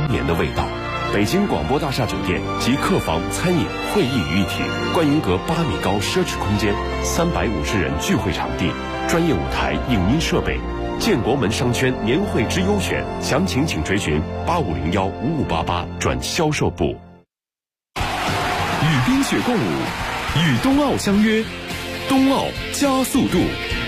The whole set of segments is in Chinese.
年的味道。北京广播大厦酒店集客房、餐饮、会议于一体，观云阁8米高奢侈空间，350人聚会场地，专业舞台、影音设备。建国门商圈年会之优选，详情请垂询85015588转销售部。 与冰雪共舞，与冬奥相约，冬奥加速度。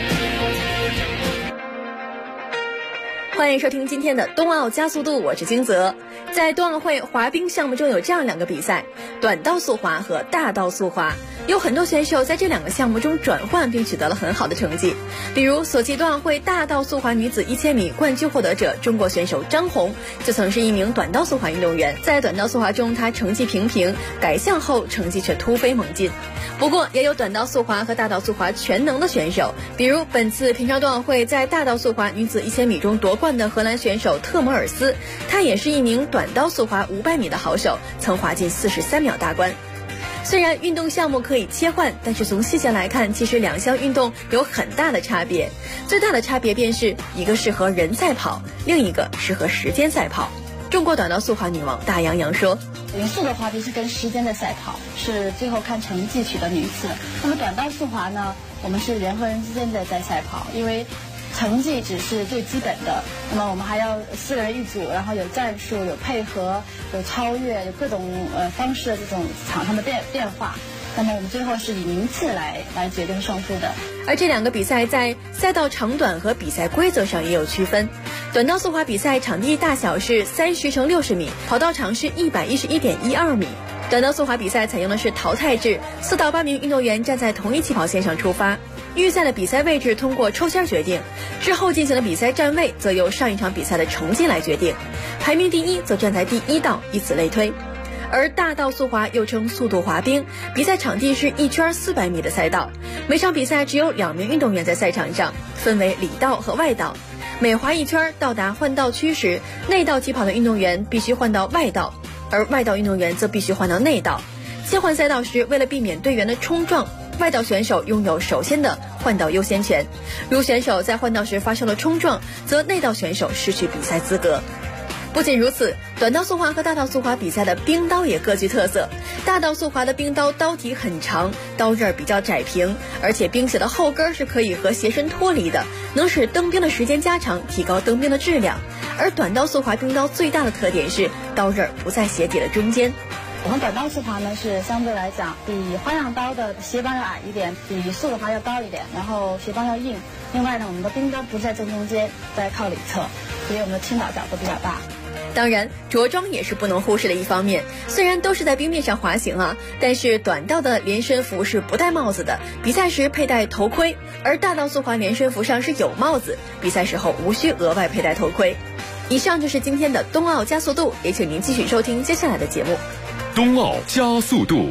欢迎收听今天的冬奥加速度，我是金泽。在冬奥会滑冰项目中有这样2个比赛，短道速滑和大道速滑。有很多选手在这2个项目中转换并取得了很好的成绩，比如索契冬奥会大道速滑女子1000米冠军获得者中国选手张红，就曾是一名短道速滑运动员。在短道速滑中，她成绩平平，改项后成绩却突飞猛进。不过也有短道速滑和大道速滑全能的选手，比如本次平昌冬奥会在大道速滑女子1000米中夺冠的荷兰选手特摩尔斯，她也是一名短道速滑500米的好手，曾滑进43秒大关。虽然运动项目可以切换，但是从细节来看，其实2项运动有很大的差别。最大的差别便是一个适合人赛跑，另一个适合时间赛跑。中国短道速滑女王大杨洋说， 匀速的滑冰是跟时间的赛跑，是最后看成绩取得名次。那么短道速滑呢，我们是人和人之间的在赛跑，因为成绩只是最基本的，那么我们还要4个人一组，然后有战术、有配合、有超越、有各种方式的这种场上的变化。那么我们最后是以名次来决定胜负的。 而这2个比赛在赛道长短和比赛规则上也有区分。短道速滑比赛场地大小是30×60米，跑道长是111.12米。短道速滑比赛采用的是淘汰制，4到8名运动员站在同一起跑线上出发，预赛的比赛位置通过抽签决定，之后进行的比赛站位则由上一场比赛的成绩来决定，排名第1则站在第1道，以此类推。而大道速滑又称速度滑冰，比赛场地是1圈400米的赛道，每场比赛只有2名运动员在赛场上，分为里道和外道。每滑1圈到达换道区时，内道起跑的运动员必须换到外道，而外道运动员则必须换到内道。切换赛道时，为了避免队员的冲撞，外道选手拥有首先的换道优先权，如选手在换道时发生了冲撞，则内道选手失去比赛资格。不仅如此，短道速滑和大道速滑比赛的冰刀也各具特色。大道速滑的冰刀刀体很长，刀刃比较窄平，而且冰鞋的后跟是可以和鞋身脱离的，能使蹬冰的时间加长，提高蹬冰的质量。而短道速滑冰刀最大的特点是刀刃不在鞋底的中间。 我们短道速滑呢是相对来讲比花样刀的鞋帮要矮一点，比速的滑要高一点，然后鞋帮要硬。另外呢，我们的冰刀不在正中间，在靠里侧，所以我们的倾倒角度比较大。 当然，着装也是不能忽视的一方面。虽然都是在冰面上滑行啊，但是短道的连身服是不戴帽子的，比赛时佩戴头盔；而大道速滑连身服上是有帽子，比赛时候无需额外佩戴头盔。以上就是今天的冬奥加速度，也请您继续收听接下来的节目。 冬奥加速度，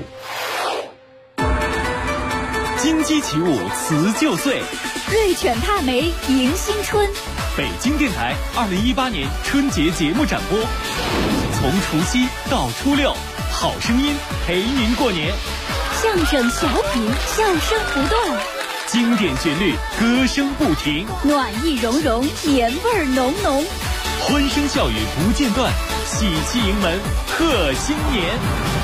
金鸡起舞辞旧岁， 瑞犬踏梅迎新春。 北京电台2018年春节节目展播，从除夕到初六，好声音陪您过年。 相声小品，笑声不断， 经典旋律，歌声不停， 暖意融融，年味浓浓， 欢声笑语不间断，喜气迎门贺新年。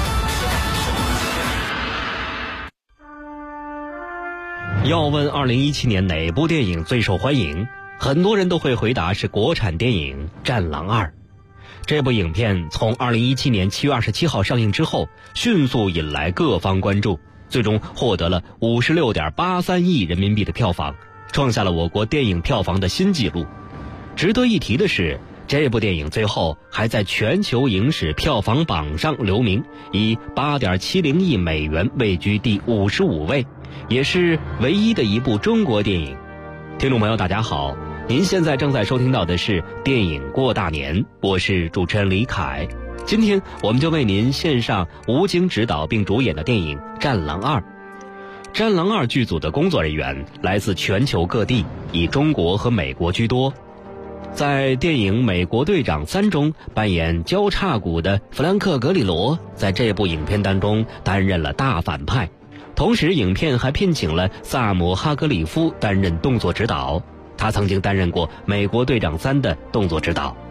要问2017年哪部电影最受欢迎，很多人都会回答是国产电影《战狼2》。这部影片从2017年7月27号上映之后，迅速引来各方关注，最终获得了56.83亿人民币的票房，创下了我国电影票房的新纪录。值得一提的是，这部电影最后还在全球影史票房榜上留名，以8.70亿美元位居第55位，也是唯一的一部中国电影。听众朋友大家好，您现在正在收听到的是电影过大年，我是主持人李凯。今天我们就为您献上吴京执导并主演的电影《战狼2》。《战狼2》剧组的工作人员来自全球各地，以中国和美国居多。在电影《美国队长3》中扮演交叉骨的弗兰克·格里罗，在这部影片当中担任了大反派。同时影片还聘请了萨姆·哈格里夫担任动作指导，他曾经担任过《美国队长3》的动作指导。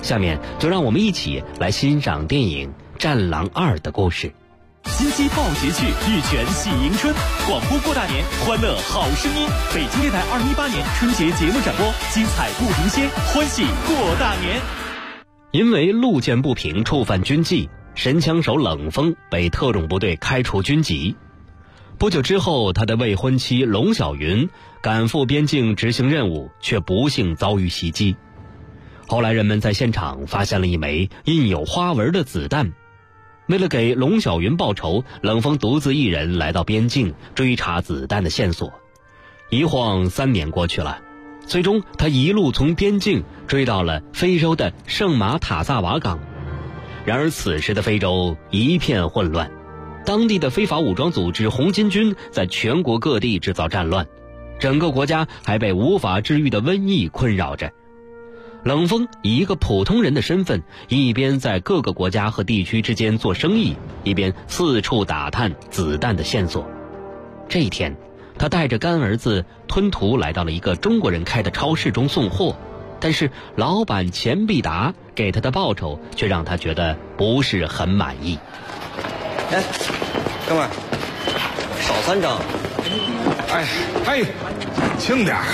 下面就让我们一起来欣赏电影《战狼2》的故事。 金鸡报捷去，玉泉喜迎春，广播过大年，欢乐好声音。北京电台2018年春节节目展播，精彩不停歇，欢喜过大年。 因为路见不平触犯军纪，神枪手冷锋被特种部队开除军籍。不久之后，他的未婚妻龙小云赶赴边境执行任务，却不幸遭遇袭击。后来人们在现场发现了一枚印有花纹的子弹。为了给龙小云报仇，冷锋独自一人来到边境追查子弹的线索。一晃3年过去了，最终他一路从边境追到了非洲的圣马塔萨瓦港。然而此时的非洲一片混乱，当地的非法武装组织红巾军在全国各地制造战乱，整个国家还被无法治愈的瘟疫困扰着。冷锋以一个普通人的身份，一边在各个国家和地区之间做生意，一边四处打探子弹的线索。这一天，他带着干儿子吞图来到了一个中国人开的超市中送货，但是老板钱必达给他的报酬却让他觉得不是很满意。 哎，哥们儿，少3张。 哎，轻点儿。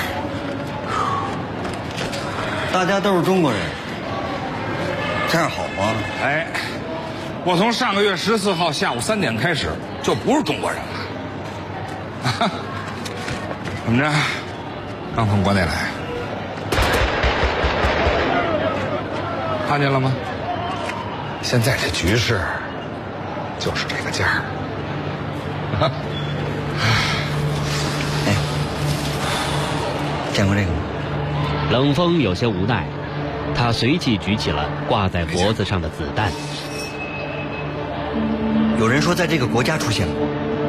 大家都是中国人，这样好吗？ 哎，我从上个月14号下午3点开始就不是中国人了。怎么着？刚从国内来，看见了吗？现在这局势就是这个价儿。 哎，见过这个吗？ 冷锋有些无奈，他随即举起了挂在脖子上的子弹。 有人说在这个国家出现过，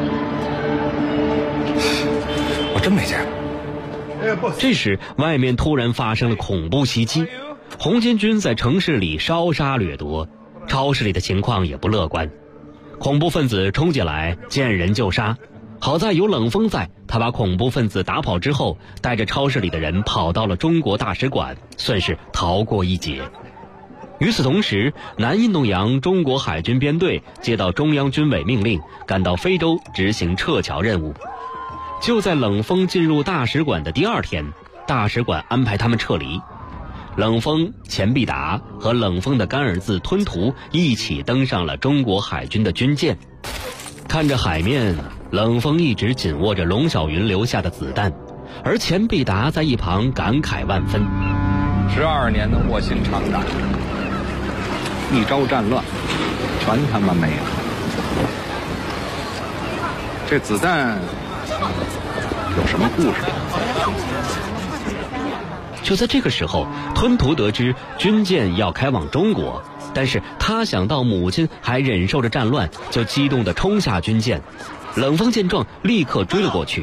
我真没见过。 这时外面突然发生了恐怖袭击，红巾军在城市里烧杀掠夺，超市里的情况也不乐观，恐怖分子冲进来见人就杀。好在有冷锋在，他把恐怖分子打跑之后，带着超市里的人跑到了中国大使馆，算是逃过一劫。与此同时，南印度洋中国海军编队接到中央军委命令，赶到非洲执行撤侨任务。就在冷锋进入大使馆的第2天，大使馆安排他们撤离。冷锋、钱必达和冷锋的干儿子吞图一起登上了中国海军的军舰。看着海面，冷锋一直紧握着龙小云留下的子弹，而钱必达在一旁感慨万分。 12年的卧薪尝胆，一朝战乱，全他妈没了。这子弹有什么故事？ 就在这个时候，吞图得知军舰要开往中国，但是他想到母亲还忍受着战乱，就激动地冲下军舰。冷锋见状，立刻追了过去。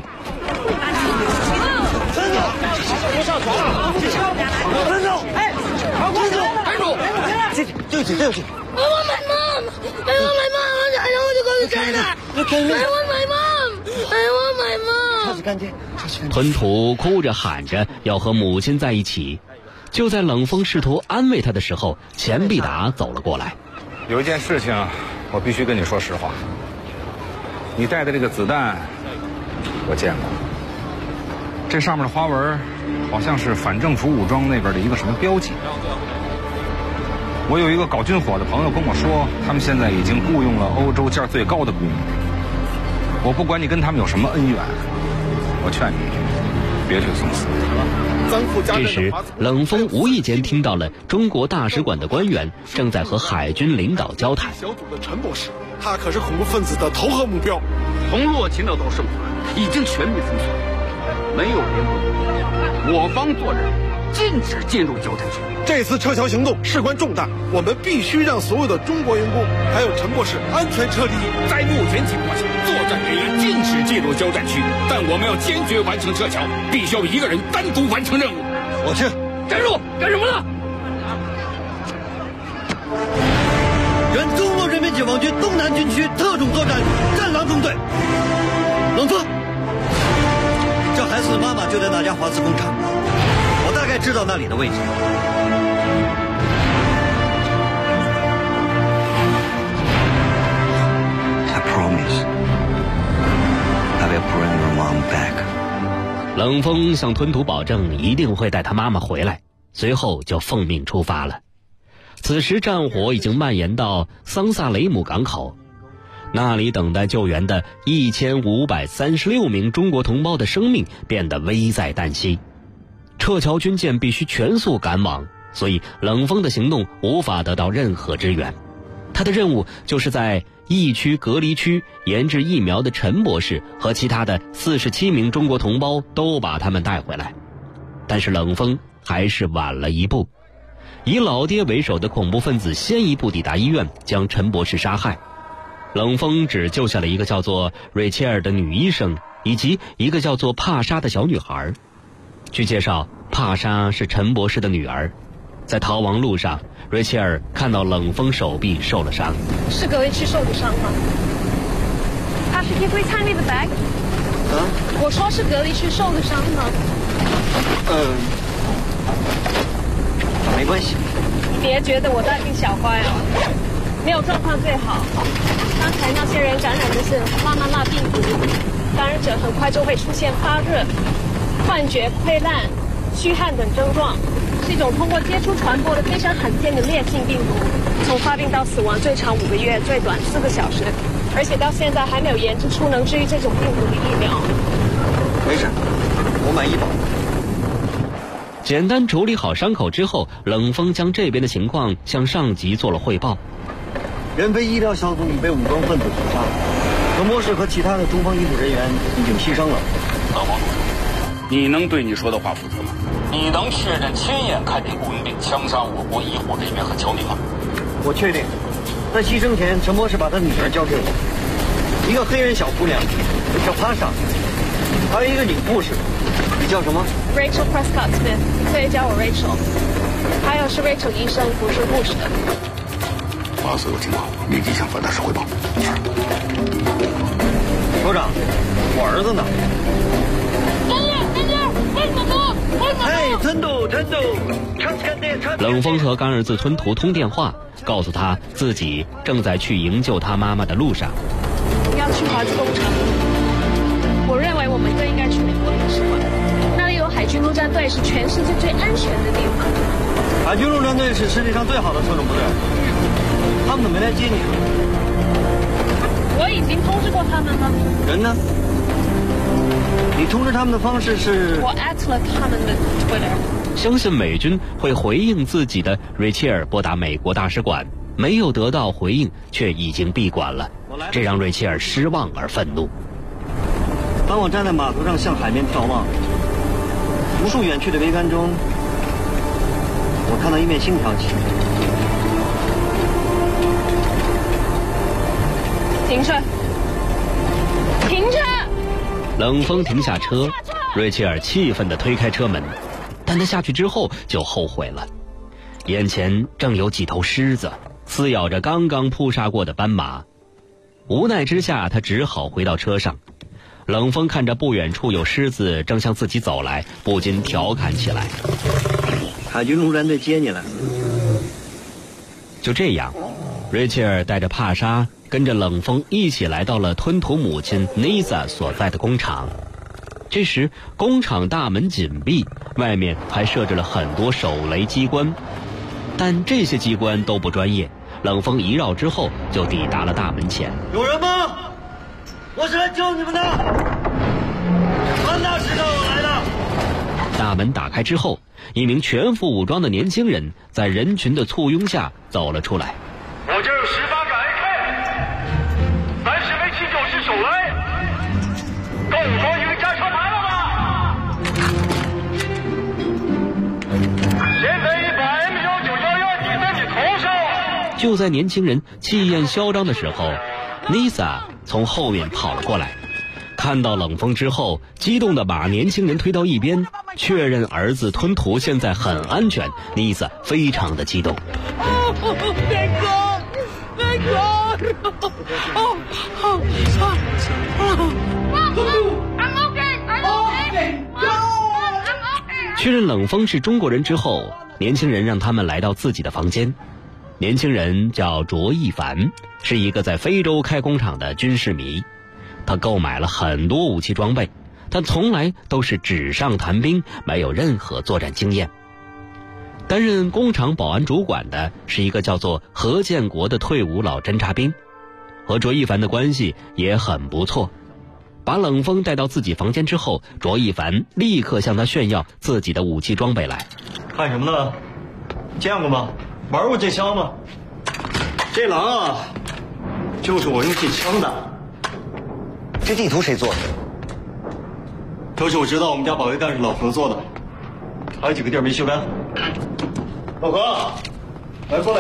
对不起。 I want my mom. I don't want to go to China. I want my mom. 干净。 吞图哭着喊着要和母亲在一起。就在冷锋试图安慰他的时候，钱必达走了过来。 有一件事情我必须跟你说实话，你带的这个子弹我见过，这上面的花纹好像是反政府武装那边的一个什么标记。我有一个搞军火的朋友跟我说，他们现在已经雇佣了欧洲价最高的工人。我不管你跟他们有什么恩怨，我劝你别去送死。 这时冷锋无意间听到了中国大使馆的官员正在和海军领导交谈。 小组的陈博士，他可是恐怖分子的头号目标。 从洛奇那到圣船已经全面封锁，没有联络，我方做人禁止进入交战区。 这次撤侨行动事关重大，我们必须让所有的中国员工还有陈博士安全撤离。 在目前情况下，作战人员禁止进入交战区，但我们要坚决完成撤侨，必须要一个人单独完成任务。 我去。 站住！干什么呢？ 原中国人民解放军东南军区特种作战战狼中队。冷锋，这孩子的妈妈就在那家华资工厂，我大概知道那里的位置。 冷锋向吞吐保证一定会带他妈妈回来，随后就奉命出发了。此时战火已经蔓延到桑萨雷姆港口，那里等待救援的1536名中国同胞的生命变得危在旦夕。撤侨军舰必须全速赶往，所以冷锋的行动无法得到任何支援。他的任务就是在疫区隔离区研制疫苗的陈博士和其他的47名中国同胞都把他们带回来。但是冷锋还是晚了一步，以老爹为首的恐怖分子先一步抵达医院，将陈博士杀害。冷锋只救下了一个叫做瑞切尔的女医生以及一个叫做帕莎的小女孩。据介绍，帕莎是陈博士的女儿。在逃亡路上，瑞切尔看到冷锋手臂受了伤。 是隔离区受的伤吗？他是 Can we tie me the bag？ 我说是隔离区受的伤吗？ 没关系。 你别觉得我大惊小怪哦，没有状况最好。刚才那些人感染的是妈妈那病毒，感染者很快就会出现发热、幻觉、溃烂、虚汗等症状。是一种通过接触传播的非常罕见的烈性病毒，从发病到死亡最长5个月，最短4个小时，而且到现在还没有研制出能治愈这种病毒的疫苗。 没事，我买医保。 简单处理好伤口之后，冷锋将这边的情况向上级做了汇报。 援非医疗小组已被武装分子屠杀，陈博士和其他的中方医护人员已经牺牲了。 老王，你能对你说的话负责吗？你能确认亲眼看见雇佣兵枪杀我国医护人员和侨民吗？ 我确定，在牺牲前，陈博士把他女儿交给我，一个黑人小姑娘，叫帕莎，还有一个女护士，你叫什么 ？Rachel Prescott Smith， 可以叫我 Rachel。还有是 Rachel 医生，不是护士的。 把所有情况立即向范大师汇报。 首长，我儿子呢？ 冷锋和干儿子吞吐通电话，告诉他自己正在去营救他妈妈的路上。 要去华资工厂，我认为我们更应该去美国领事馆，那里有海军陆战队，是全世界最安全的地方。 海军陆战队是世界上最好的特种部队，他们怎么没来接你？ 我已经通知过他们了。 人呢？你通知他们的方式是？ 我 at 了他们的 Twitter。 相信美军会回应自己的瑞切尔拨打美国大使馆，没有得到回应，却已经闭馆了，这让瑞切尔失望而愤怒。 当我站在码头上向海面眺望，无数远去的桅杆中，我看到一面星飘起。 停车！停车！ 冷锋停下车，瑞切尔气愤地推开车门，但他下去之后就后悔了。眼前正有几头狮子撕咬着刚刚扑杀过的斑马，无奈之下，他只好回到车上。冷锋看着不远处有狮子正向自己走来，不禁调侃起来： 海军陆战队接你了。 就这样，瑞切尔带着帕莎跟着冷锋一起来到了吞吐母亲 Nisa 所在的工厂。这时工厂大门紧闭，外面还设置了很多手雷机关，但这些机关都不专业。冷锋一绕之后就抵达了大门前。 有人吗？我是来救你们的，范大师让我来的。 大门打开之后，一名全副武装的年轻人在人群的簇拥下走了出来。 我这有18个AK， 30枚7.9式手雷，够我装一个加长牌了吧？现在一把 M1911抵在你头上。 就在年轻人气焰嚣张的时候，Nisa 从后面跑了过来，看到冷锋之后，激动地把年轻人推到一边，确认儿子吞吐现在很安全。Nisa 非常的激动。确认冷锋是中国人之后，年轻人让他们来到自己的房间。年轻人叫卓一凡，是一个在非洲开工厂的军事迷。他购买了很多武器装备， 但从来都是纸上谈兵，没有任何作战经验。担任工厂保安主管的是一个叫做何建国的退伍老侦察兵，和卓一凡的关系也很不错。把冷锋带到自己房间之后，卓一凡立刻向他炫耀自己的武器装备来。 看什么呢？见过吗？玩过这枪吗？这狼啊，就是我用这枪的。 这地图谁做的？ 都是我知道我们家保卫干事老何做的，还有几个地儿没修干。老何，来过来。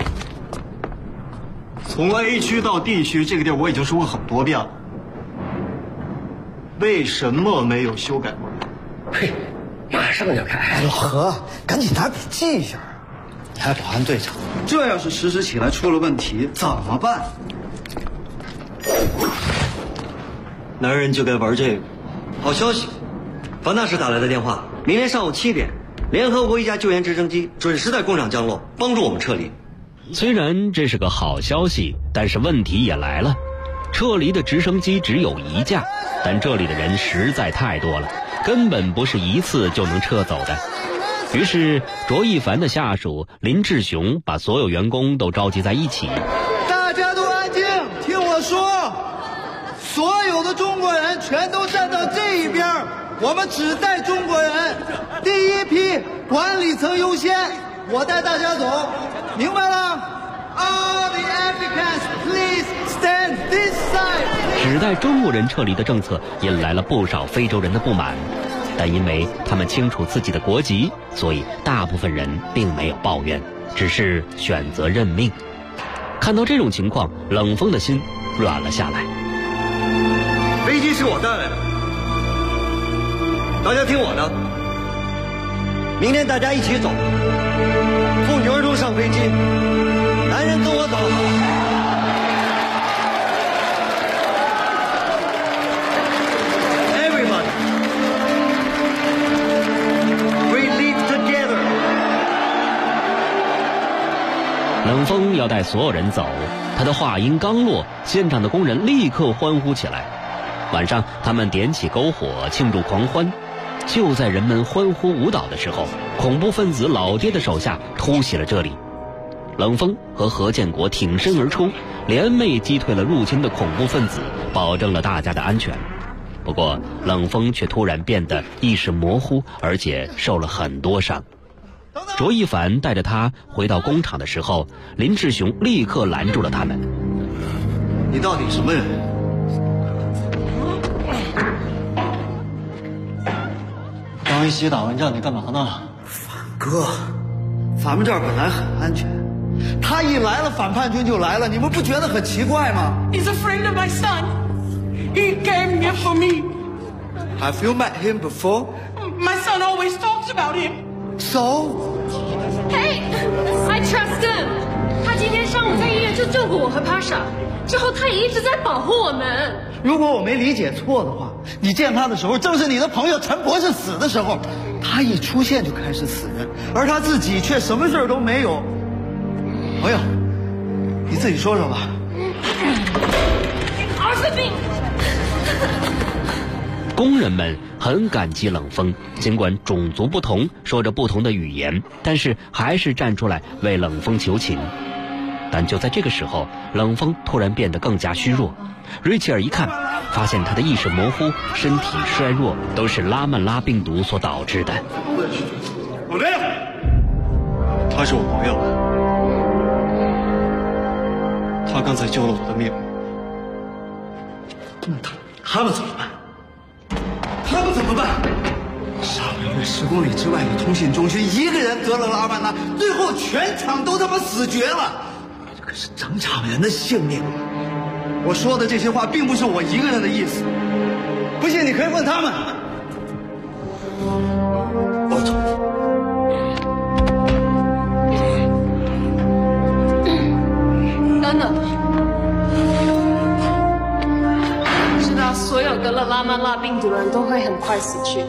从 A 区到 D 区这个地儿我已经说过很多遍了，为什么没有修改过？ 嘿，马上就改。老何，赶紧拿笔记一下。还保安队长， 这要是实施起来出了问题怎么办？男人就该玩这个。好消息，樊大使打来的电话，明天上午7点，联合国一架救援直升机准时在工厂降落，帮助我们撤离。 虽然这是个好消息，但是问题也来了。撤离的直升机只有1架，但这里的人实在太多了，根本不是一次就能撤走的。于是卓一凡的下属林志雄把所有员工都召集在一起。 大家都安静，听我说，所有的中国人全都站到这一边，我们只带中国人，第一批管理层优先，我带大家走，明白了？ All the Africans, please stand this side。 只带中国人撤离的政策引来了不少非洲人的不满，但因为他们清楚自己的国籍，所以大部分人并没有抱怨，只是选择认命。看到这种情况，冷锋的心软了下来。 飞机是我带来的，大家听我的，明天大家一起走，妇女儿童上飞机，男人跟我走。Everybody, we live together。 冷锋要带所有人走，他的话音刚落，现场的工人立刻欢呼起来。晚上，他们点起篝火庆祝狂欢。就在人们欢呼舞蹈的时候，恐怖分子老爹的手下突袭了这里。冷锋和何建国挺身而出，联袂击退了入侵的恐怖分子，保证了大家的安全。不过冷锋却突然变得意识模糊，而且受了很多伤。卓一凡带着他回到工厂的时候，林志雄立刻拦住了他们。 你到底什么人？刚一起打完仗，你干嘛呢？ 哥，咱们这儿本来很安全，他一来了，反叛军就来了，你们不觉得很奇怪吗 He's a friend of my son. He came here for me. ？Have you met him before? My son always talks about him. So? Hey, I trust him. 他今天上午在医院就救过我和 Pasha， 之后他也一直在保护我们。 如果我没理解错的话，你见他的时候正是你的朋友陈博士死的时候，他一出现就开始死人，而他自己却什么事儿都没有。朋友，你自己说说吧。 儿子病。 工人们很感激冷锋，尽管种族不同，说着不同的语言，但是还是站出来为冷锋求情。但就在这个时候，冷锋突然变得更加虚弱。瑞切尔一看，发现他的意识模糊，身体衰弱，都是拉曼拉病毒所导致的。 我来了，他是我朋友，他刚才救了我的命。那他们怎么办？ 他们怎么办？上个月10公里之外的通信中心，一个人得了拉曼拉，最后全场都他妈死绝了，这可是整场人的性命。我说的这些话并不是我一个人的意思，不信你可以问他们。我走。 等等，知道所有得了拉曼拉病毒的人都会很快死去。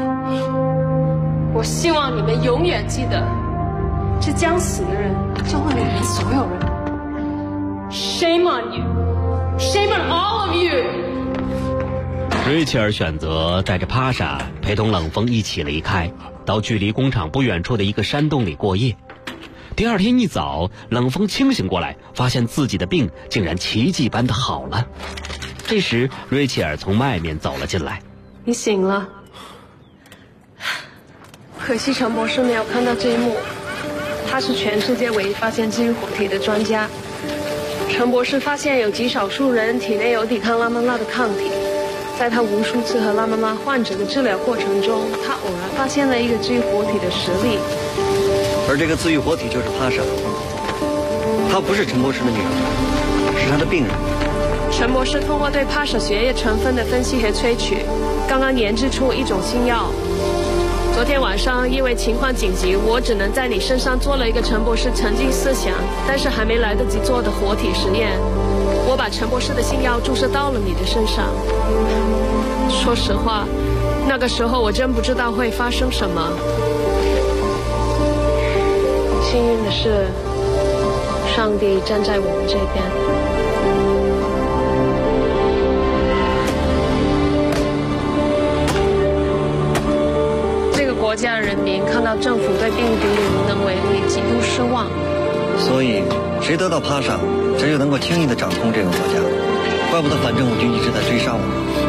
我希望你们永远记得，这将死的人救了你们所有人。Shame on you! Shame on all of you! 瑞切尔选择带着帕莎陪同冷锋一起离开，到距离工厂不远处的一个山洞里过夜。第二天一早，冷锋清醒过来，发现自己的病竟然奇迹般的好了。这时瑞切尔从外面走了进来。 你醒了，可惜陈博士没有看到这一幕。他是全世界唯一发现基因活体的专家。陈博士发现有极少数人体内有抵抗拉曼拉的抗体，在他无数次和拉曼拉患者的治疗过程中，他偶然发现了一个基因活体的实例。 而这个自愈活体就是帕莎，她不是陈博士的女儿，是他的病人。 陈博士通过对帕莎血液成分的分析和萃取，刚刚研制出一种新药。昨天晚上因为情况紧急，我只能在你身上做了一个陈博士曾经思想但是还没来得及做的活体实验。我把陈博士的新药注射到了你的身上。说实话，那个时候我真不知道会发生什么。幸运的是，上帝站在我们这边。国家人民看到政府对病毒的无能为力，极度失望。 所以，谁得到帕莎，谁就能够轻易地掌控这个国家。怪不得反政府军一直在追杀我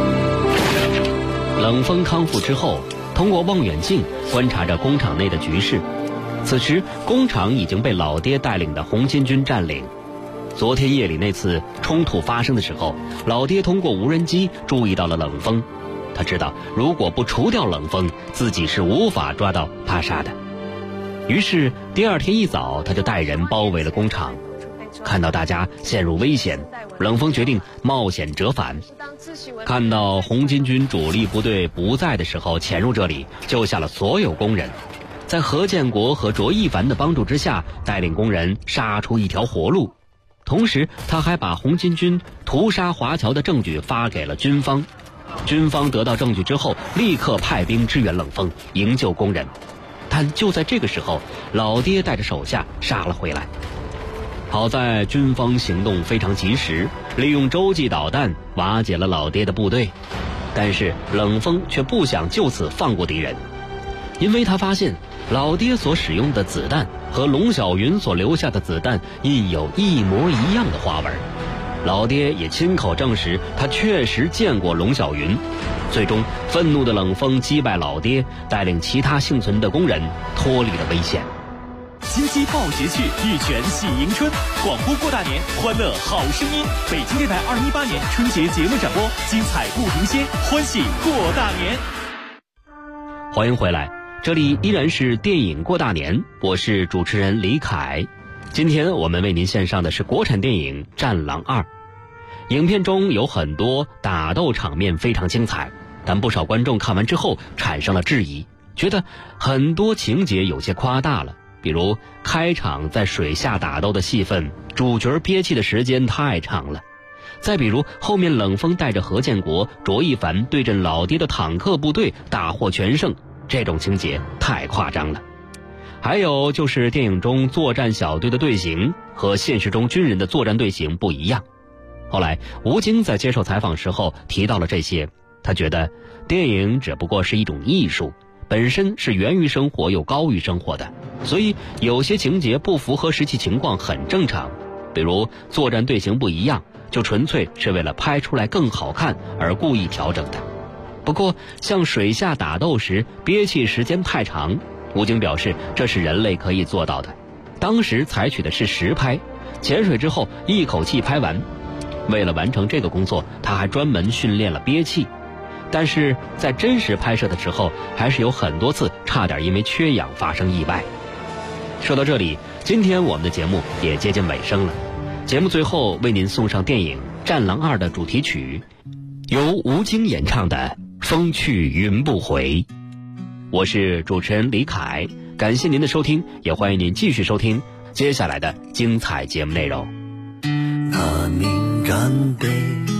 们。 冷锋康复之后，通过望远镜观察着工厂内的局势。此时，工厂已经被老爹带领的红巾军占领。昨天夜里那次冲突发生的时候，老爹通过无人机注意到了冷锋。他知道如果不除掉冷锋，自己是无法抓到帕莎的。于是第二天一早，他就带人包围了工厂。看到大家陷入危险，冷锋决定冒险折返。看到红巾军主力部队不在的时候潜入这里，救下了所有工人。在何建国和卓一凡的帮助之下，带领工人杀出一条活路。同时他还把红巾军屠杀华侨的证据发给了军方。军方得到证据之后，立刻派兵支援冷锋，营救工人。但就在这个时候，老爹带着手下杀了回来。好在军方行动非常及时，利用洲际导弹瓦解了老爹的部队。但是冷锋却不想就此放过敌人，因为他发现老爹所使用的子弹和龙小云所留下的子弹印有一模一样的花纹。老爹也亲口证实，他确实见过龙小云。最终，愤怒的冷锋击败老爹，带领其他幸存的工人脱离了危险。 金鸡报捷趣，玉泉喜迎春，广播过大年，欢乐好声音。北京电台2018年春节节目展播，精彩不停歇，欢喜过大年。 欢迎回来，这里依然是电影过大年，我是主持人李凯。今天我们为您献上的是国产电影《战狼2》。影片中有很多打斗场面非常精彩，但不少观众看完之后产生了质疑，觉得很多情节有些夸大了。比如开场在水下打斗的戏份，主角憋气的时间太长了。再比如后面冷锋带着何建国、卓一凡对阵老爹的坦克部队大获全胜，这种情节太夸张了。还有就是电影中作战小队的队形和现实中军人的作战队形不一样。后来吴京在接受采访时候提到了这些，他觉得电影只不过是一种艺术，本身是源于生活又高于生活的，所以有些情节不符合实际情况很正常。比如作战队形不一样，就纯粹是为了拍出来更好看而故意调整的。不过像水下打斗时憋气时间太长，吴京表示这是人类可以做到的。当时采取的是实拍，潜水之后一口气拍完。为了完成这个工作，他还专门训练了憋气。但是在真实拍摄的时候，还是有很多次差点因为缺氧发生意外。说到这里，今天我们的节目也接近尾声了。节目最后为您送上电影《战狼2》的主题曲，由吴京演唱的《风去云不回》。我是主持人李凯，感谢您的收听，也欢迎您继续收听接下来的精彩节目内容。 那名战备，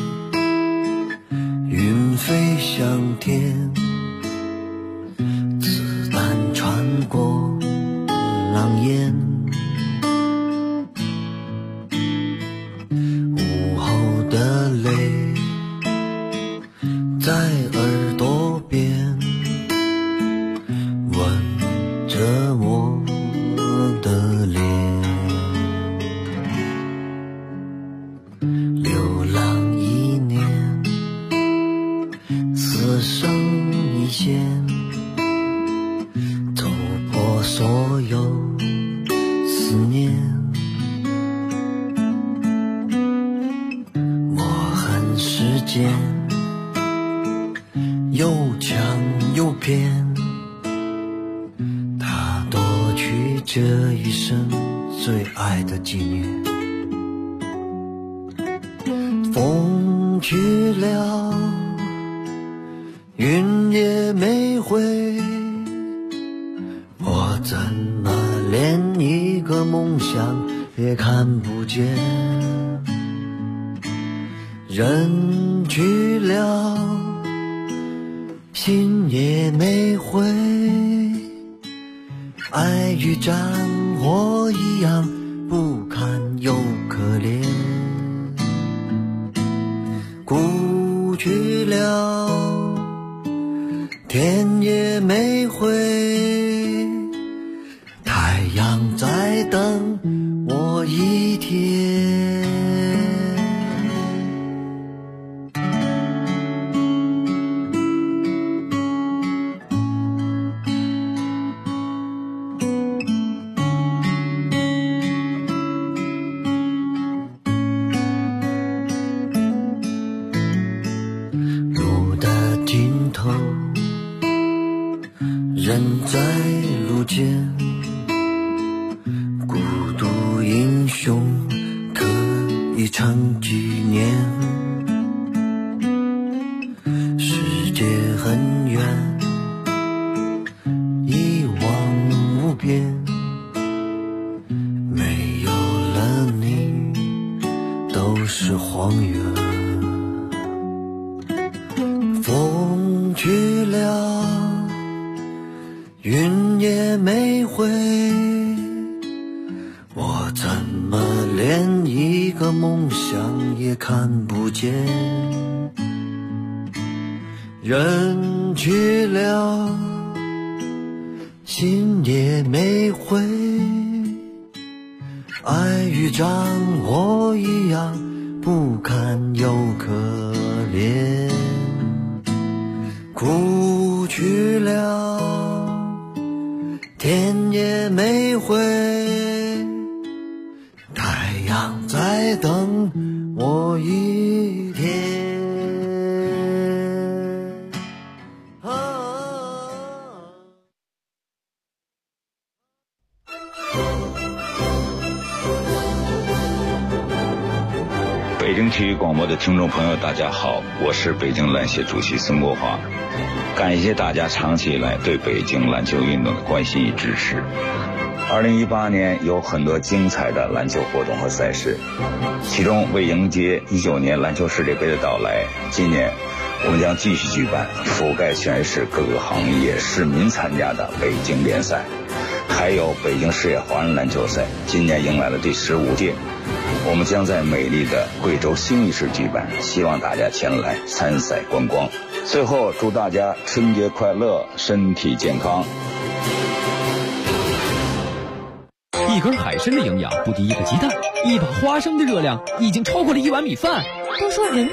云飞向天，子弹穿过狼烟，午后的泪在间，又强又偏，他夺去这一生最爱的纪念。风去了，云也没回，我怎么连一个梦想也看不见？人去了，心也没回，爱与战火一样不堪又可怜。故去了，天也没回，太阳在等我一天。路的尽头，人在路间，孤独英雄可以成纪念。世界很远，一望无边，没有了你都是荒原。风去了，云也没回，我怎么连一个梦想也看不见？人去了，心也没回，爱与战火一样不堪又可怜。哭去了，天也没回，太阳在等我一天。 北京体育广播的听众朋友大家好，我是北京篮协主席孙国华，感谢大家长期以来对北京篮球运动的关心与支持。2018年有很多精彩的篮球活动和赛事，其中为迎接19年篮球世界杯的到来，今年我们将继续举办覆盖全市各个行业市民参加的北京联赛，还有北京市野华人篮球赛，今年迎来了第15届。我们将在美丽的贵州兴义市举办，希望大家前来参赛观光。最后祝大家春节快乐，身体健康。 一根海参的营养不敌一个鸡蛋，一把花生的热量已经超过了1碗米饭。 都说人